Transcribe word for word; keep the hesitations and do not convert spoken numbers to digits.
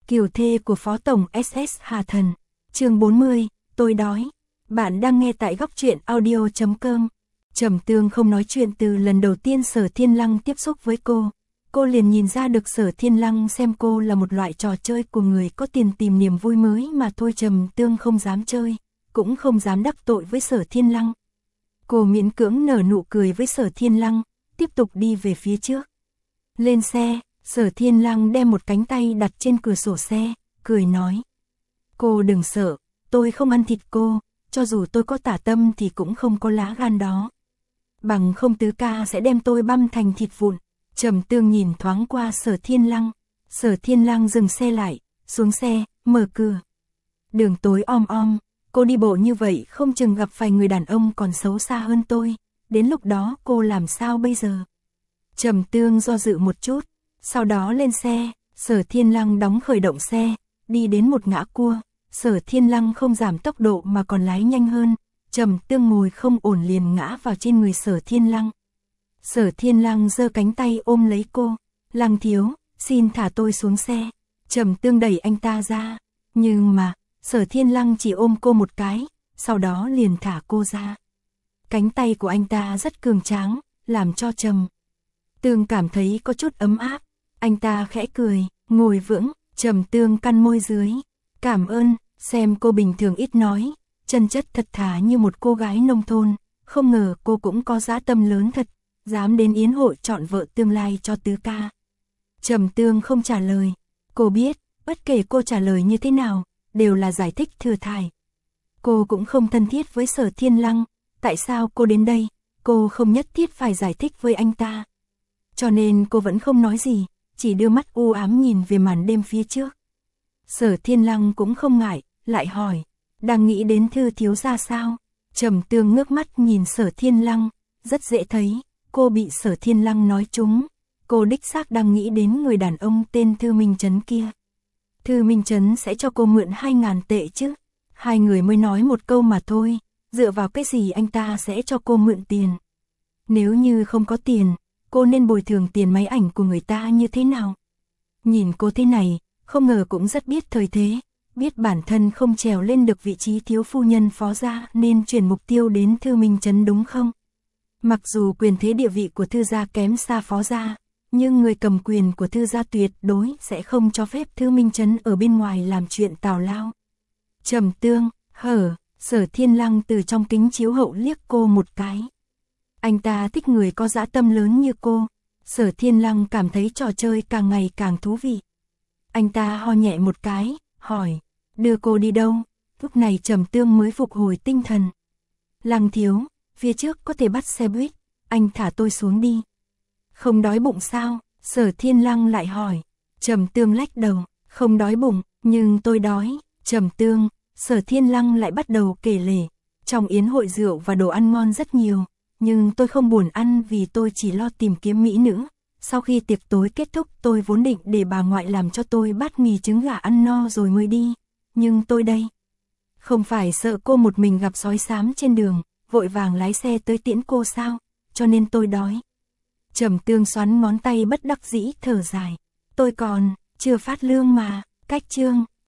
Kiều thê của Phó Tổng ét ét Hà Thần. Chương bốn mươi, tôi đói. Bạn đang nghe tại góc truyện audio chấm com. Trầm Tương không nói chuyện từ lần đầu tiên Sở Thiên Lăng tiếp xúc với cô. Cô liền nhìn ra được Sở Thiên Lăng xem cô là một loại trò chơi của người có tiền tìm niềm vui mới mà thôi. Trầm Tương không dám chơi, cũng không dám đắc tội với Sở Thiên Lăng. Cô miễn cưỡng nở nụ cười với Sở Thiên Lăng, tiếp tục đi về phía trước. Lên xe, Sở Thiên Lăng đem một cánh tay đặt trên cửa sổ xe, cười nói. Cô đừng sợ, tôi không ăn thịt cô, cho dù tôi có tả tâm thì cũng không có lá gan đó. Bằng không Tứ ca sẽ đem tôi băm thành thịt vụn. Trầm Tương nhìn thoáng qua Sở Thiên Lăng. Sở Thiên Lăng dừng xe lại, xuống xe, mở cửa. Đường tối om om, cô đi bộ như vậy không chừng gặp phải người đàn ông còn xấu xa hơn tôi. Đến lúc đó cô làm sao bây giờ? Trầm Tương do dự một chút, sau đó lên xe. Sở Thiên Lăng đóng khởi động xe, đi đến một ngã cua. Sở Thiên Lăng không giảm tốc độ mà còn lái nhanh hơn. Trầm Tương ngồi không ổn liền ngã vào trên người Sở Thiên Lăng. Sở Thiên Lăng giơ cánh tay ôm lấy cô. Lăng thiếu, xin thả tôi xuống xe. Trầm Tương đẩy anh ta ra. Nhưng mà, Sở Thiên Lăng chỉ ôm cô một cái, sau đó liền thả cô ra. Cánh tay của anh ta rất cường tráng, làm cho Trầm Tương cảm thấy có chút ấm áp. Anh ta khẽ cười, ngồi vững. Trầm Tương cắn môi dưới. Cảm ơn, xem cô bình thường ít nói, chân chất thật thà như một cô gái nông thôn. Không ngờ cô cũng có dã tâm lớn thật, dám đến yến hội chọn vợ tương lai cho Tứ ca. Trầm Tương không trả lời. Cô biết, bất kể cô trả lời như thế nào, đều là giải thích thừa thải. Cô cũng không thân thiết với Sở Thiên Lăng. Tại sao cô đến đây, cô không nhất thiết phải giải thích với anh ta. Cho nên cô vẫn không nói gì, chỉ đưa mắt u ám nhìn về màn đêm phía trước. Sở Thiên Lăng cũng không ngại, lại hỏi, đang nghĩ đến Thư thiếu gia sao? Trầm Tương ngước mắt nhìn Sở Thiên Lăng, rất dễ thấy, cô bị Sở Thiên Lăng nói trúng. Cô đích xác đang nghĩ đến người đàn ông tên Thư Minh Chấn kia. Thư Minh Chấn sẽ cho cô mượn hai ngàn tệ chứ? Hai người mới nói một câu mà thôi, dựa vào cái gì anh ta sẽ cho cô mượn tiền? Nếu như không có tiền, cô nên bồi thường tiền máy ảnh của người ta như thế nào? Nhìn cô thế này, không ngờ cũng rất biết thời thế, biết bản thân không trèo lên được vị trí thiếu phu nhân Phó gia nên chuyển mục tiêu đến Thư Minh Chấn đúng không? Mặc dù quyền thế địa vị của Thư gia kém xa Phó gia, nhưng người cầm quyền của Thư gia tuyệt đối sẽ không cho phép Thư Minh Chấn ở bên ngoài làm chuyện tào lao. Trầm Tương, hở, Sở Thiên Lăng từ trong kính chiếu hậu liếc cô một cái. Anh ta thích người có dã tâm lớn như cô. Sở Thiên Lăng cảm thấy trò chơi càng ngày càng thú vị. Anh ta ho nhẹ một cái, hỏi, đưa cô đi đâu? Lúc này Trầm Tương mới phục hồi tinh thần. Lăng thiếu, phía trước có thể bắt xe buýt, anh thả tôi xuống đi. Không đói bụng sao? Sở Thiên Lăng lại hỏi. Trầm Tương lắc đầu, không đói bụng, nhưng tôi đói. Trầm Tương, Sở Thiên Lăng lại bắt đầu kể lể. Trong yến hội rượu và đồ ăn ngon rất nhiều, nhưng tôi không buồn ăn vì tôi chỉ lo tìm kiếm mỹ nữ. Sau khi tiệc tối kết thúc tôi vốn định để bà ngoại làm cho tôi bát mì trứng gà ăn no rồi mới đi. Nhưng tôi đây, không phải sợ cô một mình gặp sói xám trên đường, vội vàng lái xe tới tiễn cô sao, cho nên tôi đói. Trầm Tương xoắn ngón tay bất đắc dĩ thở dài. Tôi còn chưa phát lương mà, cách chương.